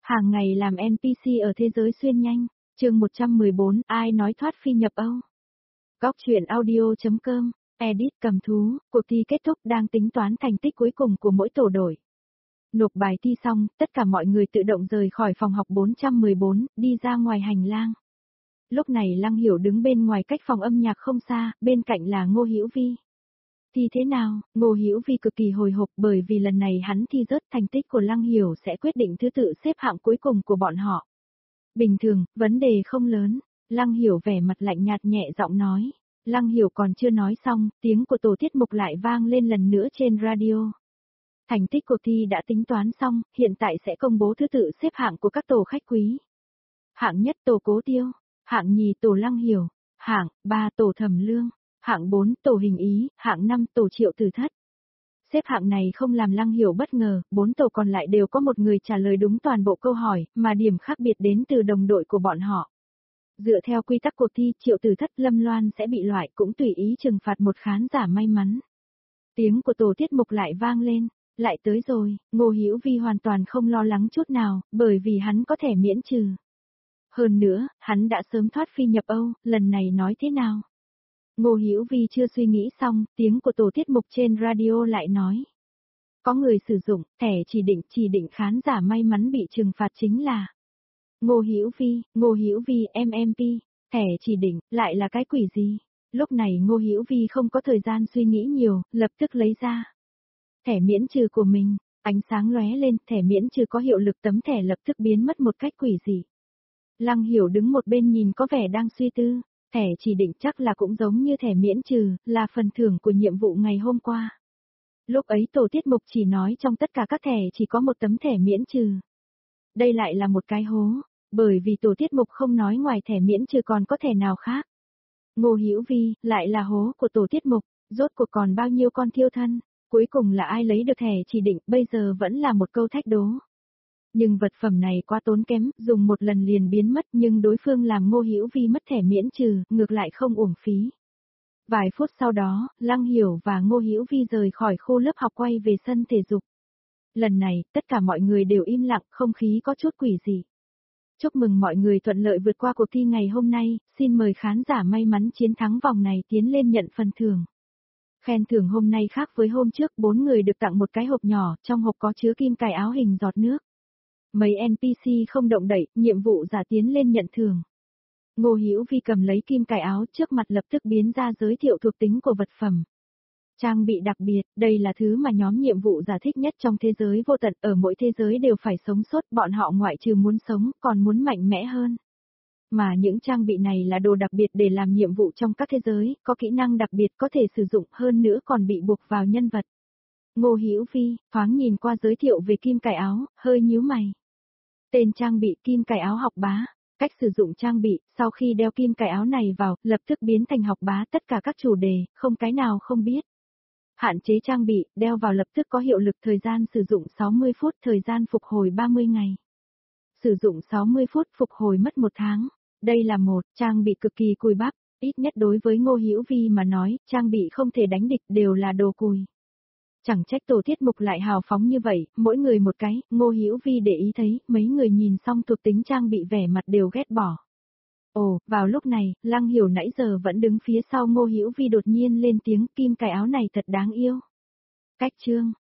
Hàng ngày làm NPC ở thế giới xuyên nhanh. Chương 114, ai nói thoát phi nhập Âu. Góc truyện audio.com, edit cầm thú, cuộc thi kết thúc đang tính toán thành tích cuối cùng của mỗi tổ đội. Nộp bài thi xong, tất cả mọi người tự động rời khỏi phòng học 414, đi ra ngoài hành lang. Lúc này Lăng Hiểu đứng bên ngoài cách phòng âm nhạc không xa, bên cạnh là Ngô Hữu Vi. Thì thế nào, Ngô Hữu Vi cực kỳ hồi hộp bởi vì lần này hắn thi rớt, thành tích của Lăng Hiểu sẽ quyết định thứ tự xếp hạng cuối cùng của bọn họ. Bình thường, vấn đề không lớn, Lăng Hiểu vẻ mặt lạnh nhạt nhẹ giọng nói. Lăng Hiểu còn chưa nói xong, tiếng của tổ tiết mục lại vang lên lần nữa trên radio. Thành tích cuộc thi đã tính toán xong, hiện tại sẽ công bố thứ tự xếp hạng của các tổ khách quý. Hạng nhất tổ Cố Tiêu, hạng nhì tổ Lăng Hiểu, hạng 3 tổ Thẩm Lương, hạng 4 tổ Hình Ý, hạng 5 tổ Triệu Tử Thất. Xếp hạng này không làm Lăng Hiểu bất ngờ, 4 tổ còn lại đều có một người trả lời đúng toàn bộ câu hỏi, mà điểm khác biệt đến từ đồng đội của bọn họ. Dựa theo quy tắc cuộc thi, Triệu Tử Thất, Lâm Loan sẽ bị loại, cũng tùy ý trừng phạt một khán giả may mắn. Tiếng của tổ tiết mục lại vang lên, lại tới rồi, Ngô Hữu Vi hoàn toàn không lo lắng chút nào, bởi vì hắn có thể miễn trừ. Hơn nữa, hắn đã sớm thoát phi nhập Âu, lần này nói thế nào? Ngô Hữu Vi chưa suy nghĩ xong, tiếng của tổ tiết mục trên radio lại nói. Có người sử dụng thẻ chỉ định khán giả may mắn bị trừng phạt chính là Ngô Hữu Vi MMP, thẻ chỉ định, lại là cái quỷ gì? Lúc này Ngô Hữu Vi không có thời gian suy nghĩ nhiều, lập tức lấy ra thẻ miễn trừ của mình, ánh sáng lóe lên, thẻ miễn trừ có hiệu lực, tấm thẻ lập tức biến mất một cách quỷ dị. Lăng Hiểu đứng một bên nhìn có vẻ đang suy tư, thẻ chỉ định chắc là cũng giống như thẻ miễn trừ, là phần thưởng của nhiệm vụ ngày hôm qua. Lúc ấy tổ tiết mục chỉ nói trong tất cả các thẻ chỉ có một tấm thẻ miễn trừ. Đây lại là một cái hố, bởi vì tổ tiết mục không nói ngoài thẻ miễn trừ còn có thẻ nào khác. Ngô Hữu Vi, lại là hố của tổ tiết mục, rốt cuộc còn bao nhiêu con thiêu thân, cuối cùng là ai lấy được thẻ chỉ định, bây giờ vẫn là một câu thách đố. Nhưng vật phẩm này quá tốn kém, dùng một lần liền biến mất, nhưng đối phương làm Ngô Hữu Vi mất thẻ miễn trừ, ngược lại không uổng phí. Vài phút sau đó, Lăng Hiểu và Ngô Hữu Vi rời khỏi khu lớp học quay về sân thể dục. Lần này, tất cả mọi người đều im lặng, không khí có chút quỷ dị. Chúc mừng mọi người thuận lợi vượt qua cuộc thi ngày hôm nay, xin mời khán giả may mắn chiến thắng vòng này tiến lên nhận phần thưởng. Khen thưởng hôm nay khác với hôm trước, 4 người được tặng một cái hộp nhỏ, trong hộp có chứa kim cài áo hình giọt nước. Mấy NPC không động đậy, nhiệm vụ giả tiến lên nhận thưởng. Ngô Hữu Vi cầm lấy kim cài áo, trước mặt lập tức biến ra giới thiệu thuộc tính của vật phẩm. Trang bị đặc biệt, đây là thứ mà nhóm nhiệm vụ giả thích nhất trong thế giới vô tận, ở mỗi thế giới đều phải sống sót, bọn họ ngoại trừ muốn sống, còn muốn mạnh mẽ hơn. Mà những trang bị này là đồ đặc biệt để làm nhiệm vụ trong các thế giới, có kỹ năng đặc biệt có thể sử dụng, hơn nữa còn bị buộc vào nhân vật. Ngô Hữu Vi, thoáng nhìn qua giới thiệu về kim cài áo, hơi nhíu mày. Tên trang bị kim cài áo học bá. Cách sử dụng trang bị, sau khi đeo kim cài áo này vào, lập tức biến thành học bá, tất cả các chủ đề, không cái nào không biết. Hạn chế trang bị, đeo vào lập tức có hiệu lực, thời gian sử dụng 60 phút, thời gian phục hồi 30 ngày. Sử dụng 60 phút, phục hồi mất 1 tháng. Đây là một trang bị cực kỳ cùi bắp, ít nhất đối với Ngô Hữu Vi mà nói, trang bị không thể đánh địch, đều là đồ cùi. Chẳng trách tổ tiết mục lại hào phóng như vậy, mỗi người một cái, Ngô Hữu Vi để ý thấy, mấy người nhìn xong thuộc tính trang bị vẻ mặt đều ghét bỏ. Ồ, vào lúc này, Lăng Hiểu nãy giờ vẫn đứng phía sau Ngô Hữu Vi đột nhiên lên tiếng, kim cài áo này thật đáng yêu. Cách chương,